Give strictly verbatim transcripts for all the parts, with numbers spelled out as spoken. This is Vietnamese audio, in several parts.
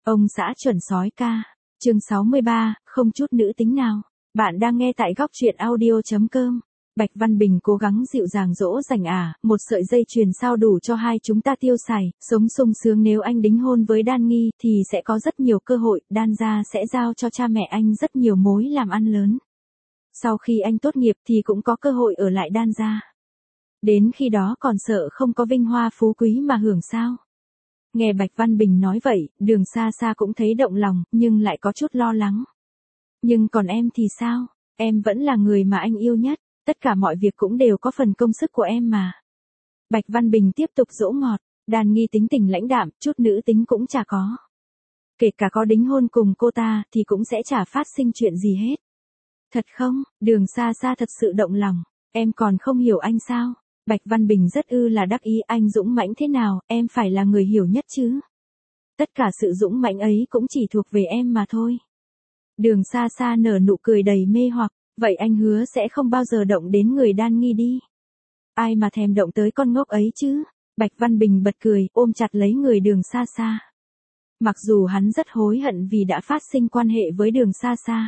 Ông xã chuẩn sói ca. Chương sáu mươi ba, không chút nữ tính nào. Bạn đang nghe tại góc truyện audio chấm com. Bạch Văn Bình cố gắng dịu dàng dỗ dành à, một sợi dây chuyền sao đủ cho hai chúng ta tiêu xài, sống sung sướng nếu anh đính hôn với Đan Nghi thì sẽ có rất nhiều cơ hội, Đan gia sẽ giao cho cha mẹ anh rất nhiều mối làm ăn lớn. Sau khi anh tốt nghiệp thì cũng có cơ hội ở lại Đan gia. Đến khi đó còn sợ không có vinh hoa phú quý mà hưởng sao? Nghe Bạch Văn Bình nói vậy, Đường Sa Sa cũng thấy động lòng, nhưng lại có chút lo lắng. Nhưng còn em thì sao? Em vẫn là người mà anh yêu nhất, tất cả mọi việc cũng đều có phần công sức của em mà. Bạch Văn Bình tiếp tục dỗ ngọt, Đan Nghi tính tình lãnh đạm, chút nữ tính cũng chả có. Kể cả có đính hôn cùng cô ta thì cũng sẽ chả phát sinh chuyện gì hết. Thật không? Đường Sa Sa thật sự động lòng, em còn không hiểu anh sao? Bạch Văn Bình rất ư là đắc ý, anh dũng mãnh thế nào, em phải là người hiểu nhất chứ. Tất cả sự dũng mãnh ấy cũng chỉ thuộc về em mà thôi. Đường Sa Sa nở nụ cười đầy mê hoặc, vậy anh hứa sẽ không bao giờ động đến người Đan Nghi đi. Ai mà thèm động tới con ngốc ấy chứ. Bạch Văn Bình bật cười, ôm chặt lấy người Đường Sa Sa. Mặc dù hắn rất hối hận vì đã phát sinh quan hệ với Đường Sa Sa.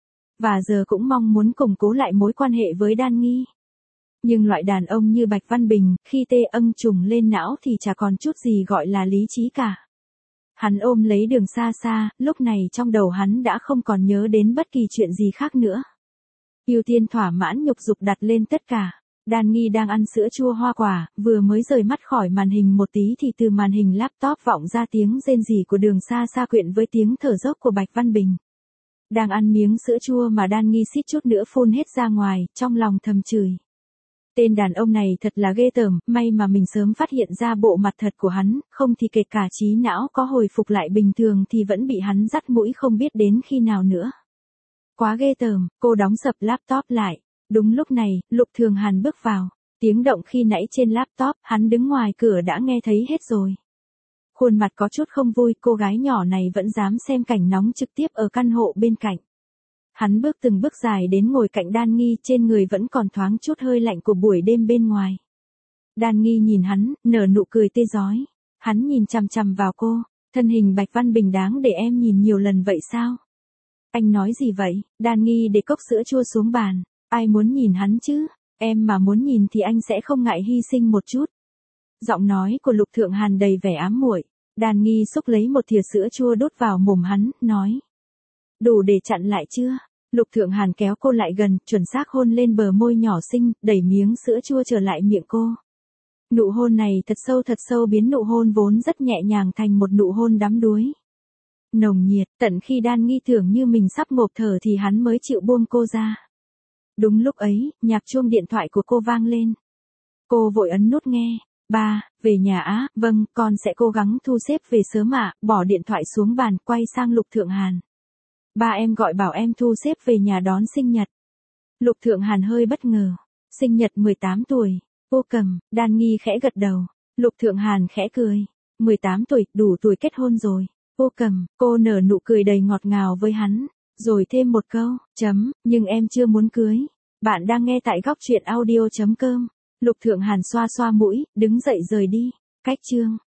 Và giờ cũng mong muốn củng cố lại mối quan hệ với Đan Nghi. Nhưng loại đàn ông như Bạch Văn Bình, khi tê âng trùng lên não thì chả còn chút gì gọi là lý trí cả. Hắn ôm lấy Đường Sa Sa, lúc này trong đầu hắn đã không còn nhớ đến bất kỳ chuyện gì khác nữa. Ưu tiên thỏa mãn nhục dục đặt lên tất cả. Đan Nghi đang ăn sữa chua hoa quả, vừa mới rời mắt khỏi màn hình một tí thì từ màn hình laptop vọng ra tiếng rên rỉ của Đường Sa Sa quyện với tiếng thở dốc của Bạch Văn Bình. Đang ăn miếng sữa chua mà Đan Nghi suýt chút nữa phun hết ra ngoài, trong lòng thầm chửi. Tên đàn ông này thật là ghê tởm, may mà mình sớm phát hiện ra bộ mặt thật của hắn, không thì kể cả trí não có hồi phục lại bình thường thì vẫn bị hắn dắt mũi không biết đến khi nào nữa. Quá ghê tởm, cô đóng sập laptop lại. Đúng lúc này, Lục Thường Hàn bước vào. Tiếng động khi nãy trên laptop, hắn đứng ngoài cửa đã nghe thấy hết rồi. Khuôn mặt có chút không vui, cô gái nhỏ này vẫn dám xem cảnh nóng trực tiếp ở căn hộ bên cạnh. Hắn bước từng bước dài đến ngồi cạnh Đan Nghi, trên người vẫn còn thoáng chút hơi lạnh của buổi đêm bên ngoài. Đan Nghi nhìn hắn, nở nụ cười tê rói. Hắn nhìn chằm chằm vào cô, thân hình Bạch Văn Bình đáng để em nhìn nhiều lần vậy sao? Anh nói gì vậy? Đan Nghi để cốc sữa chua xuống bàn. Ai muốn nhìn hắn chứ? Em mà muốn nhìn thì anh sẽ không ngại hy sinh một chút. Giọng nói của Lục Thượng Hàn đầy vẻ ám muội. Đan Nghi xúc lấy một thìa sữa chua đút vào mồm hắn, nói. Đủ để chặn lại chưa? Lục Thượng Hàn kéo cô lại gần, chuẩn xác hôn lên bờ môi nhỏ xinh, đẩy miếng sữa chua trở lại miệng cô. Nụ hôn này thật sâu thật sâu biến nụ hôn vốn rất nhẹ nhàng thành một nụ hôn đắm đuối. Nồng nhiệt, tận khi Đan Nghi tưởng như mình sắp ngộp thở thì hắn mới chịu buông cô ra. Đúng lúc ấy, nhạc chuông điện thoại của cô vang lên. Cô vội ấn nút nghe. Ba, về nhà á, vâng, con sẽ cố gắng thu xếp về sớm ạ, bỏ điện thoại xuống bàn, quay sang Lục Thượng Hàn. Ba em gọi bảo em thu xếp về nhà đón sinh nhật. Lục Thượng Hàn hơi bất ngờ. Sinh nhật mười tám tuổi. Vô Cầm, Đan Nghi khẽ gật đầu. Lục Thượng Hàn khẽ cười. mười tám tuổi, đủ tuổi kết hôn rồi. Vô Cầm, cô nở nụ cười đầy ngọt ngào với hắn. Rồi thêm một câu, chấm, nhưng em chưa muốn cưới. Bạn đang nghe tại góc truyện audio chấm com. Lục Thượng Hàn xoa xoa mũi, đứng dậy rời đi. Cách chương.